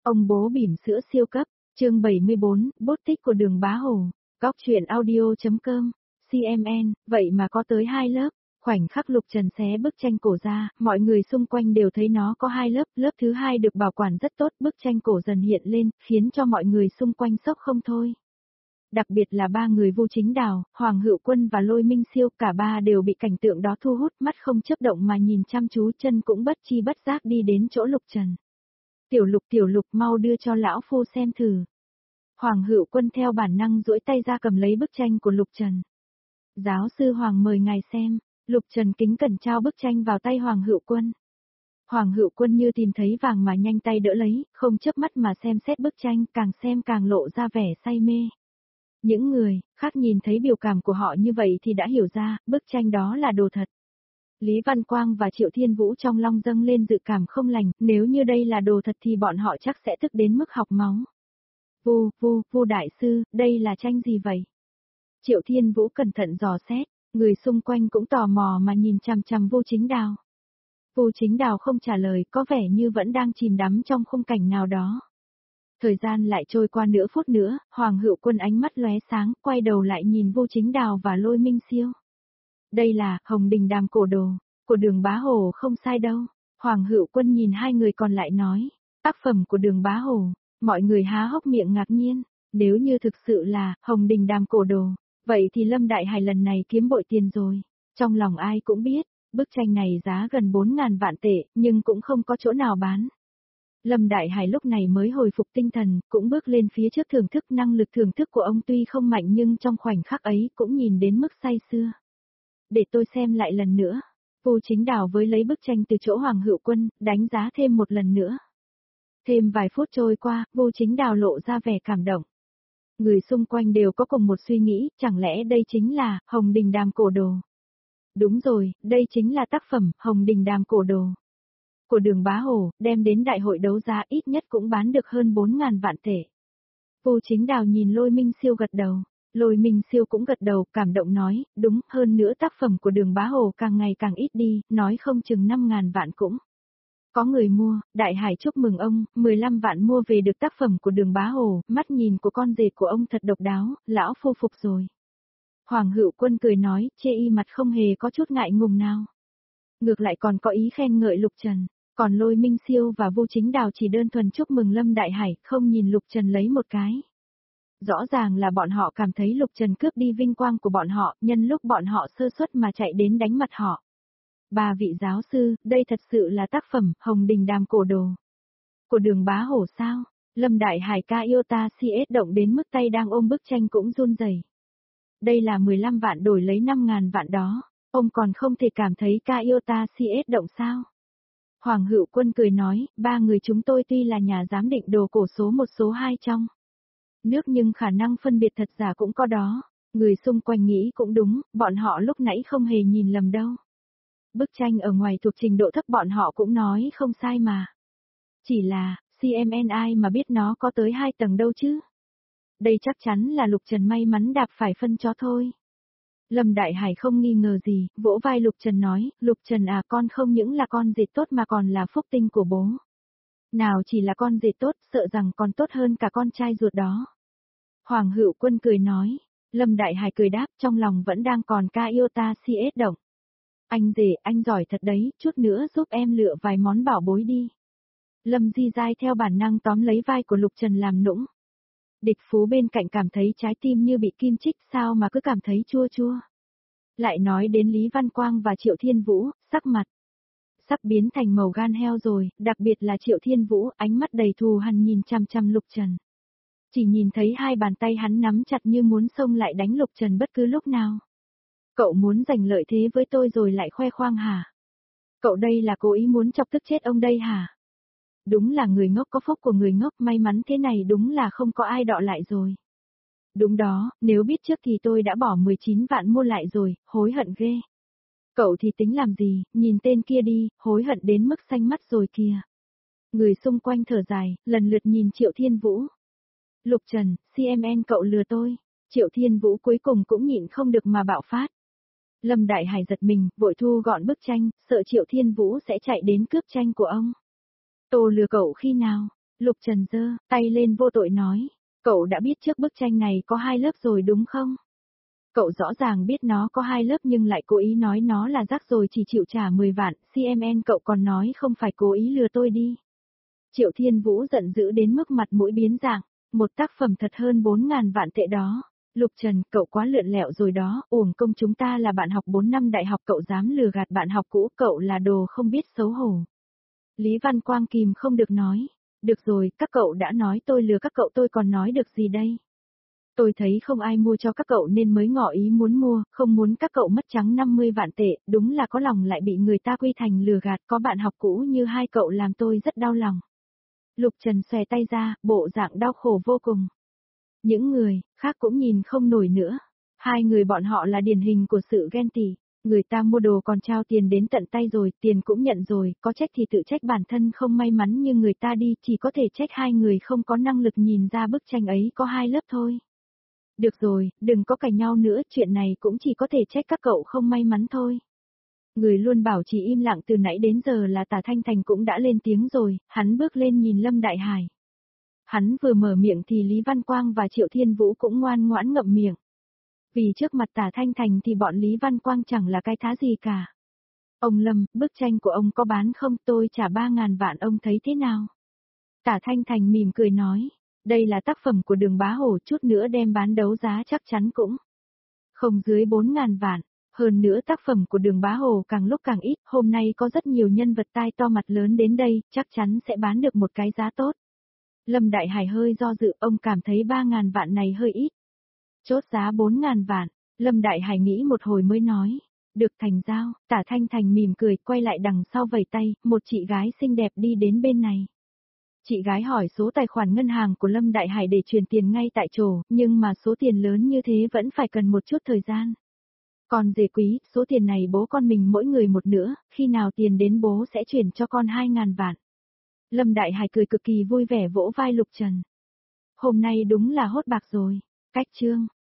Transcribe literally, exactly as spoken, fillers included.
Ông bố bỉm sữa siêu cấp, chương bảy mươi bốn, bút tích của Đường Bá Hồ, góc truyện audio.com, xê em en, vậy mà có tới hai lớp. Khoảnh khắc Lục Trần xé bức tranh cổ ra, mọi người xung quanh đều thấy nó có hai lớp, lớp thứ hai được bảo quản rất tốt, bức tranh cổ dần hiện lên, khiến cho mọi người xung quanh sốc không thôi. Đặc biệt là ba người Vu Chính Đào, Hoàng Hữu Quân và Lôi Minh Siêu, cả ba đều bị cảnh tượng đó thu hút, mắt không chớp động mà nhìn chăm chú, chân cũng bất chi bất giác đi đến chỗ Lục Trần. Tiểu Lục tiểu Lục mau đưa cho lão phu xem thử. Hoàng Hữu Quân theo bản năng duỗi tay ra cầm lấy bức tranh của Lục Trần. Giáo sư Hoàng mời ngài xem. Lục Trần kính cẩn trao bức tranh vào tay Hoàng Hữu Quân. Hoàng Hữu Quân như tìm thấy vàng mà nhanh tay đỡ lấy, không chớp mắt mà xem xét bức tranh, càng xem càng lộ ra vẻ say mê. Những người khác nhìn thấy biểu cảm của họ như vậy thì đã hiểu ra, bức tranh đó là đồ thật. Lý Văn Quang và Triệu Thiên Vũ trong lòng dâng lên dự cảm không lành, nếu như đây là đồ thật thì bọn họ chắc sẽ tức đến mức học máu. Vu, Vu, Vu đại sư, đây là tranh gì vậy? Triệu Thiên Vũ cẩn thận dò xét. Người xung quanh cũng tò mò mà nhìn chằm chằm Vu Chính Đào. Vu Chính Đào không trả lời, có vẻ như vẫn đang chìm đắm trong khung cảnh nào đó. Thời gian lại trôi qua nửa phút nữa, Hoàng Hữu Quân ánh mắt lóe sáng, quay đầu lại nhìn Vu Chính Đào và Lôi Minh Siêu. Đây là Hồng Đình Đàm cổ đồ, của Đường Bá Hồ không sai đâu. Hoàng Hữu Quân nhìn hai người còn lại nói, tác phẩm của Đường Bá Hồ, mọi người há hốc miệng ngạc nhiên, nếu như thực sự là Hồng Đình Đàm cổ đồ. Vậy thì Lâm Đại Hải lần này kiếm bội tiền rồi. Trong lòng ai cũng biết, bức tranh này giá gần bốn ngàn vạn tệ, nhưng cũng không có chỗ nào bán. Lâm Đại Hải lúc này mới hồi phục tinh thần, cũng bước lên phía trước thưởng thức. Năng lực thưởng thức của ông tuy không mạnh nhưng trong khoảnh khắc ấy cũng nhìn đến mức say sưa. Để tôi xem lại lần nữa. Vu Chính Đào với lấy bức tranh từ chỗ Hoàng Hữu Quân, đánh giá thêm một lần nữa. Thêm vài phút trôi qua, Vu Chính Đào lộ ra vẻ cảm động. Người xung quanh đều có cùng một suy nghĩ, chẳng lẽ đây chính là Hồng Đình Đàm cổ đồ? Đúng rồi, đây chính là tác phẩm Hồng Đình Đàm cổ đồ của Đường Bá Hồ, đem đến đại hội đấu giá ít nhất cũng bán được hơn bốn ngàn vạn tệ. Vu Chính Đào nhìn Lôi Minh Siêu gật đầu, Lôi Minh Siêu cũng gật đầu, cảm động nói, đúng, hơn nữa tác phẩm của Đường Bá Hồ càng ngày càng ít đi, nói không chừng năm ngàn vạn cũng. Có người mua, Đại Hải chúc mừng ông, mười lăm vạn mua về được tác phẩm của Đường Bá Hồ, mắt nhìn của con rể của ông thật độc đáo, lão phu phục rồi. Hoàng Hữu Quân cười nói, chê y mặt không hề có chút ngại ngùng nào. Ngược lại còn có ý khen ngợi Lục Trần, còn Lôi Minh Siêu và Vu Chính Đào chỉ đơn thuần chúc mừng Lâm Đại Hải, không nhìn Lục Trần lấy một cái. Rõ ràng là bọn họ cảm thấy Lục Trần cướp đi vinh quang của bọn họ, nhân lúc bọn họ sơ suất mà chạy đến đánh mặt họ. Bà vị giáo sư, đây thật sự là tác phẩm Hồng Đình Đàm cổ đồ của Đường Bá Hồ sao? Lâm Đại Hải ca yêu ta si ết động đến mức tay đang ôm bức tranh cũng run rẩy. Đây là mười lăm vạn đổi lấy năm ngàn vạn đó, ông còn không thể cảm thấy ca yêu ta si ết động sao? Hoàng Hữu Quân cười nói, ba người chúng tôi tuy là nhà giám định đồ cổ số một số hai trong nước nhưng khả năng phân biệt thật giả cũng có đó. Người xung quanh nghĩ cũng đúng, bọn họ lúc nãy không hề nhìn lầm đâu. Bức tranh ở ngoài thuộc trình độ thấp bọn họ cũng nói không sai mà. Chỉ là, xê em en ai mà biết nó có tới hai tầng đâu chứ. Đây chắc chắn là Lục Trần may mắn đạp phải phân chó thôi. Lâm Đại Hải không nghi ngờ gì, vỗ vai Lục Trần nói, Lục Trần à, con không những là con rể tốt mà còn là phúc tinh của bố. Nào chỉ là con rể tốt, sợ rằng còn tốt hơn cả con trai ruột đó. Hoàng Hữu Quân cười nói, Lâm Đại Hải cười đáp, trong lòng vẫn đang còn ca yêu ta si ết động. Anh rể, anh giỏi thật đấy, chút nữa giúp em lựa vài món bảo bối đi. Lâm Di Giai theo bản năng tóm lấy vai của Lục Trần làm nũng. Địch Phú bên cạnh cảm thấy trái tim như bị kim chích, sao mà cứ cảm thấy chua chua. Lại nói đến Lý Văn Quang và Triệu Thiên Vũ, sắc mặt sắp biến thành màu gan heo rồi, đặc biệt là Triệu Thiên Vũ, ánh mắt đầy thù hằn nhìn chằm chằm Lục Trần. Chỉ nhìn thấy hai bàn tay hắn nắm chặt như muốn xông lại đánh Lục Trần bất cứ lúc nào. Cậu muốn giành lợi thế với tôi rồi lại khoe khoang hả? Cậu đây là cố ý muốn chọc tức chết ông đây hả? Đúng là người ngốc có phúc của người ngốc, may mắn thế này đúng là không có ai đọ lại rồi. Đúng đó, nếu biết trước thì tôi đã bỏ mười chín vạn mua lại rồi, hối hận ghê. Cậu thì tính làm gì, nhìn tên kia đi, hối hận đến mức xanh mắt rồi kìa. Người xung quanh thở dài, lần lượt nhìn Triệu Thiên Vũ. Lục Trần, xê em en cậu lừa tôi. Triệu Thiên Vũ cuối cùng cũng nhịn không được mà bạo phát. Lâm Đại Hải giật mình, vội thu gọn bức tranh, sợ Triệu Thiên Vũ sẽ chạy đến cướp tranh của ông. Tôi lừa cậu khi nào? Lục Trần giơ tay lên vô tội nói, cậu đã biết trước bức tranh này có hai lớp rồi đúng không? Cậu rõ ràng biết nó có hai lớp nhưng lại cố ý nói nó là rác rồi chỉ chịu trả mười vạn, xê em en cậu còn nói không phải cố ý lừa tôi đi. Triệu Thiên Vũ giận dữ đến mức mặt mũi biến dạng, một tác phẩm thật hơn bốn ngàn vạn tệ đó. Lục Trần, cậu quá lượn lẹo rồi đó, uổng công chúng ta là bạn học bốn năm đại học cậu dám lừa gạt bạn học cũ, cậu là đồ không biết xấu hổ. Lý Văn Quang kìm không được nói, được rồi, các cậu đã nói tôi lừa các cậu tôi còn nói được gì đây? Tôi thấy không ai mua cho các cậu nên mới ngỏ ý muốn mua, không muốn các cậu mất trắng năm mươi vạn tệ, đúng là có lòng lại bị người ta quy thành lừa gạt, có bạn học cũ như hai cậu làm tôi rất đau lòng. Lục Trần xòe tay ra, bộ dạng đau khổ vô cùng. Những người khác cũng nhìn không nổi nữa. Hai người bọn họ là điển hình của sự ghen tị. Người ta mua đồ còn trao tiền đến tận tay rồi, tiền cũng nhận rồi, có trách thì tự trách bản thân không may mắn như người ta đi, chỉ có thể trách hai người không có năng lực nhìn ra bức tranh ấy có hai lớp thôi. Được rồi, đừng có cãi nhau nữa, chuyện này cũng chỉ có thể trách các cậu không may mắn thôi. Người luôn bảo chỉ im lặng từ nãy đến giờ là Tả Thanh Thành cũng đã lên tiếng rồi, hắn bước lên nhìn Lâm Đại Hải. Hắn vừa mở miệng thì Lý Văn Quang và Triệu Thiên Vũ cũng ngoan ngoãn ngậm miệng. Vì trước mặt Tả Thanh Thành thì bọn Lý Văn Quang chẳng là cái thá gì cả. Ông Lâm, bức tranh của ông có bán không, tôi trả ba ngàn vạn ông thấy thế nào? Tả Thanh Thành mỉm cười nói, đây là tác phẩm của Đường Bá Hổ, chút nữa đem bán đấu giá chắc chắn cũng không dưới bốn ngàn vạn. Hơn nữa tác phẩm của Đường Bá Hổ càng lúc càng ít, hôm nay có rất nhiều nhân vật tai to mặt lớn đến đây, chắc chắn sẽ bán được một cái giá tốt. Lâm Đại Hải hơi do dự, ông cảm thấy ba ngàn vạn này hơi ít. Chốt giá bốn ngàn vạn, Lâm Đại Hải nghĩ một hồi mới nói, được thành giao. Tả Thanh Thành mỉm cười, quay lại đằng sau vẩy tay, một chị gái xinh đẹp đi đến bên này. Chị gái hỏi số tài khoản ngân hàng của Lâm Đại Hải để chuyển tiền ngay tại chỗ, nhưng mà số tiền lớn như thế vẫn phải cần một chút thời gian. Còn dề quý, số tiền này bố con mình mỗi người một nửa, khi nào tiền đến bố sẽ chuyển cho con hai ngàn vạn. Lâm Đại Hải cười cực kỳ vui vẻ vỗ vai Lục Trần. Hôm nay đúng là hốt bạc rồi. Cách chương